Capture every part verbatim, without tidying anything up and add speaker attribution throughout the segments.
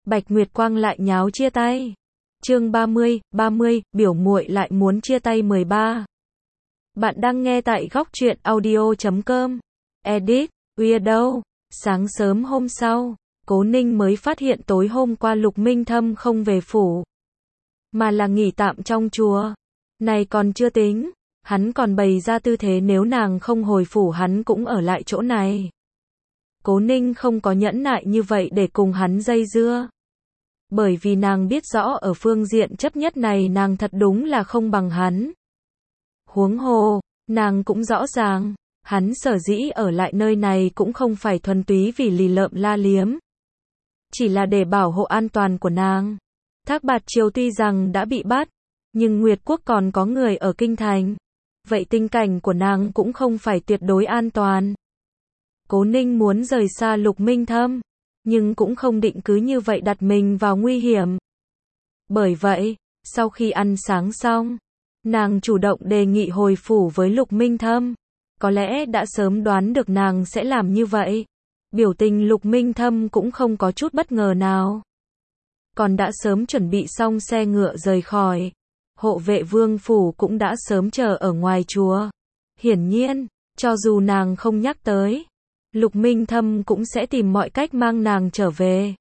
Speaker 1: Bạch Nguyệt Quang lại nháo chia tay. Chương ba mươi, ba mươi, biểu muội lại muốn chia tay mười ba. Bạn đang nghe tại góc truyện audio chấm com. Edit, Weirdo. Sáng sớm hôm sau, Cố Ninh mới phát hiện tối hôm qua Lục Minh Thâm không về phủ, mà là nghỉ tạm trong chùa. Này còn chưa tính, hắn còn bày ra tư thế nếu nàng không hồi phủ hắn cũng ở lại chỗ này. Cố Ninh không có nhẫn nại như vậy để cùng hắn dây dưa. Bởi vì nàng biết rõ ở phương diện chấp nhất này nàng thật đúng là không bằng hắn. Huống hồ, nàng cũng rõ ràng, hắn sở dĩ ở lại nơi này cũng không phải thuần túy vì lì lợm la liếm. Chỉ là để bảo hộ an toàn của nàng. Thác Bạt Triều tuy rằng đã bị bắt, nhưng Nguyệt Quốc còn có người ở kinh thành. Vậy tình cảnh của nàng cũng không phải tuyệt đối an toàn. Cố Ninh muốn rời xa Lục Minh Thâm, nhưng cũng không định cứ như vậy đặt mình vào nguy hiểm. Bởi vậy, sau khi ăn sáng xong, nàng chủ động đề nghị hồi phủ với Lục Minh Thâm. Có lẽ đã sớm đoán được nàng sẽ làm như vậy. Biểu tình Lục Minh Thâm cũng không có chút bất ngờ nào. Còn đã sớm chuẩn bị xong xe ngựa rời khỏi. Hộ vệ vương phủ cũng đã sớm chờ ở ngoài chùa. Hiển nhiên, cho dù nàng không nhắc tới, Lục Minh Thâm cũng sẽ tìm mọi cách mang nàng trở về.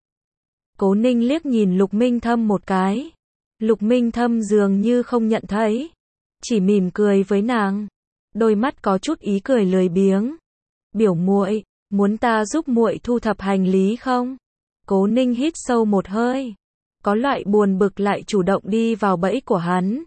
Speaker 1: Cố Ninh liếc nhìn Lục Minh Thâm một cái. Lục Minh Thâm dường như không nhận thấy, chỉ mỉm cười với nàng. Đôi mắt có chút ý cười lười biếng. Biểu muội, muốn ta giúp muội thu thập hành lý không? Cố Ninh hít sâu một hơi. Có loại buồn bực lại chủ động đi vào bẫy của hắn.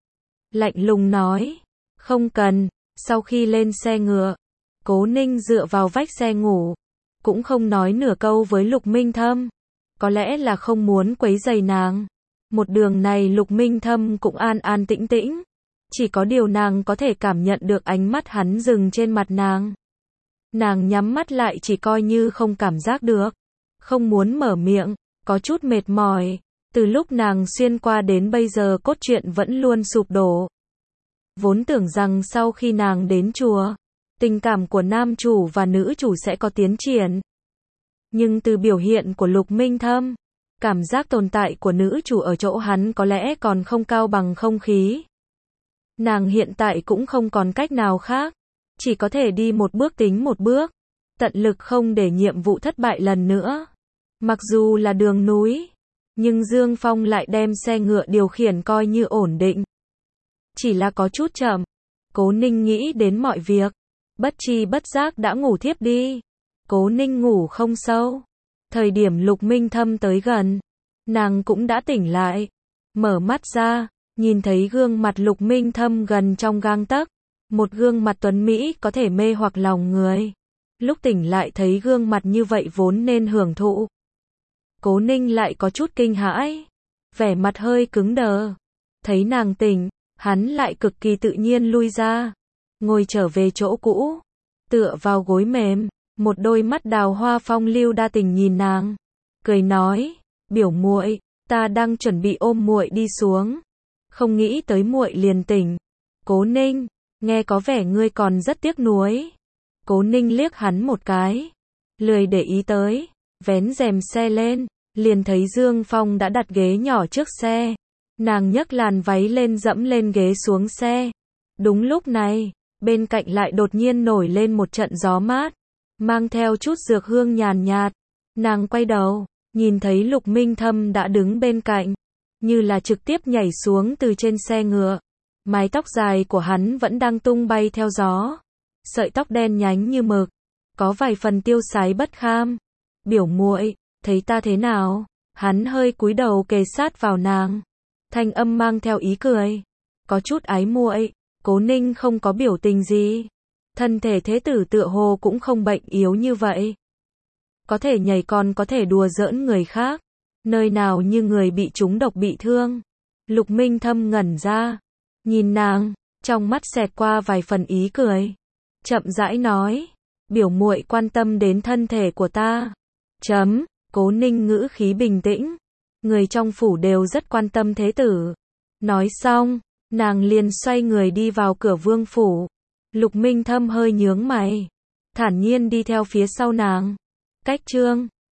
Speaker 1: Lạnh lùng nói. Không cần. Sau khi lên xe ngựa, Cố Ninh dựa vào vách xe ngủ. Cũng không nói nửa câu với Lục Minh Thâm. Có lẽ là không muốn quấy rầy nàng. Một đường này Lục Minh Thâm cũng an an tĩnh tĩnh. Chỉ có điều nàng có thể cảm nhận được ánh mắt hắn dừng trên mặt nàng. Nàng nhắm mắt lại chỉ coi như không cảm giác được. Không muốn mở miệng, có chút mệt mỏi. Từ lúc nàng xuyên qua đến bây giờ cốt truyện vẫn luôn sụp đổ. Vốn tưởng rằng sau khi nàng đến chùa, tình cảm của nam chủ và nữ chủ sẽ có tiến triển. Nhưng từ biểu hiện của Lục Minh Thâm, cảm giác tồn tại của nữ chủ ở chỗ hắn có lẽ còn không cao bằng không khí. Nàng hiện tại cũng không còn cách nào khác, chỉ có thể đi một bước tính một bước, tận lực không để nhiệm vụ thất bại lần nữa. Mặc dù là đường núi, nhưng Dương Phong lại đem xe ngựa điều khiển coi như ổn định. Chỉ là có chút chậm. Cố Ninh nghĩ đến mọi việc, bất tri bất giác đã ngủ thiếp đi. Cố Ninh ngủ không sâu. Thời điểm Lục Minh Thâm tới gần, nàng cũng đã tỉnh lại. Mở mắt ra, nhìn thấy gương mặt Lục Minh Thâm gần trong gang tấc. Một gương mặt tuấn Mỹ có thể mê hoặc lòng người. Lúc tỉnh lại thấy gương mặt như vậy vốn nên hưởng thụ. Cố Ninh lại có chút kinh hãi. Vẻ mặt hơi cứng đờ. Thấy nàng tỉnh, hắn lại cực kỳ tự nhiên lui ra. Ngồi trở về chỗ cũ. Tựa vào gối mềm. Một đôi mắt đào hoa phong lưu đa tình nhìn nàng. Cười nói, biểu muội, ta đang chuẩn bị ôm muội đi xuống. Không nghĩ tới muội liền tỉnh. Cố Ninh, nghe có vẻ ngươi còn rất tiếc nuối. Cố Ninh liếc hắn một cái. Lười để ý tới. Vén rèm xe lên. Liền thấy Dương Phong đã đặt ghế nhỏ trước xe. Nàng nhấc làn váy lên dẫm lên ghế xuống xe. Đúng lúc này, bên cạnh lại đột nhiên nổi lên một trận gió mát, mang theo chút dược hương nhàn nhạt. Nàng quay đầu, nhìn thấy Lục Minh Thâm đã đứng bên cạnh, như là trực tiếp nhảy xuống từ trên xe ngựa. Mái tóc dài của hắn vẫn đang tung bay theo gió. Sợi tóc đen nhánh như mực, có vài phần tiêu sái bất kham. Biểu muội, thấy ta thế nào? Hắn hơi cúi đầu kề sát vào nàng. Thanh âm mang theo ý cười. Có chút ái muội. Cố Ninh không có biểu tình gì. Thân thể thế tử tựa hồ cũng không bệnh yếu như vậy. Có thể nhảy còn có thể đùa giỡn người khác. Nơi nào như người bị trúng độc bị thương. Lục Minh Thâm ngẩn ra. Nhìn nàng, trong mắt xẹt qua vài phần ý cười. Chậm rãi nói. Biểu muội quan tâm đến thân thể của ta. Chấm. Cố Ninh ngữ khí bình tĩnh. Người trong phủ đều rất quan tâm thế tử. Nói xong, nàng liền xoay người đi vào cửa vương phủ. Lục Minh Thâm hơi nhướng mày, thản nhiên đi theo phía sau nàng. Cách chương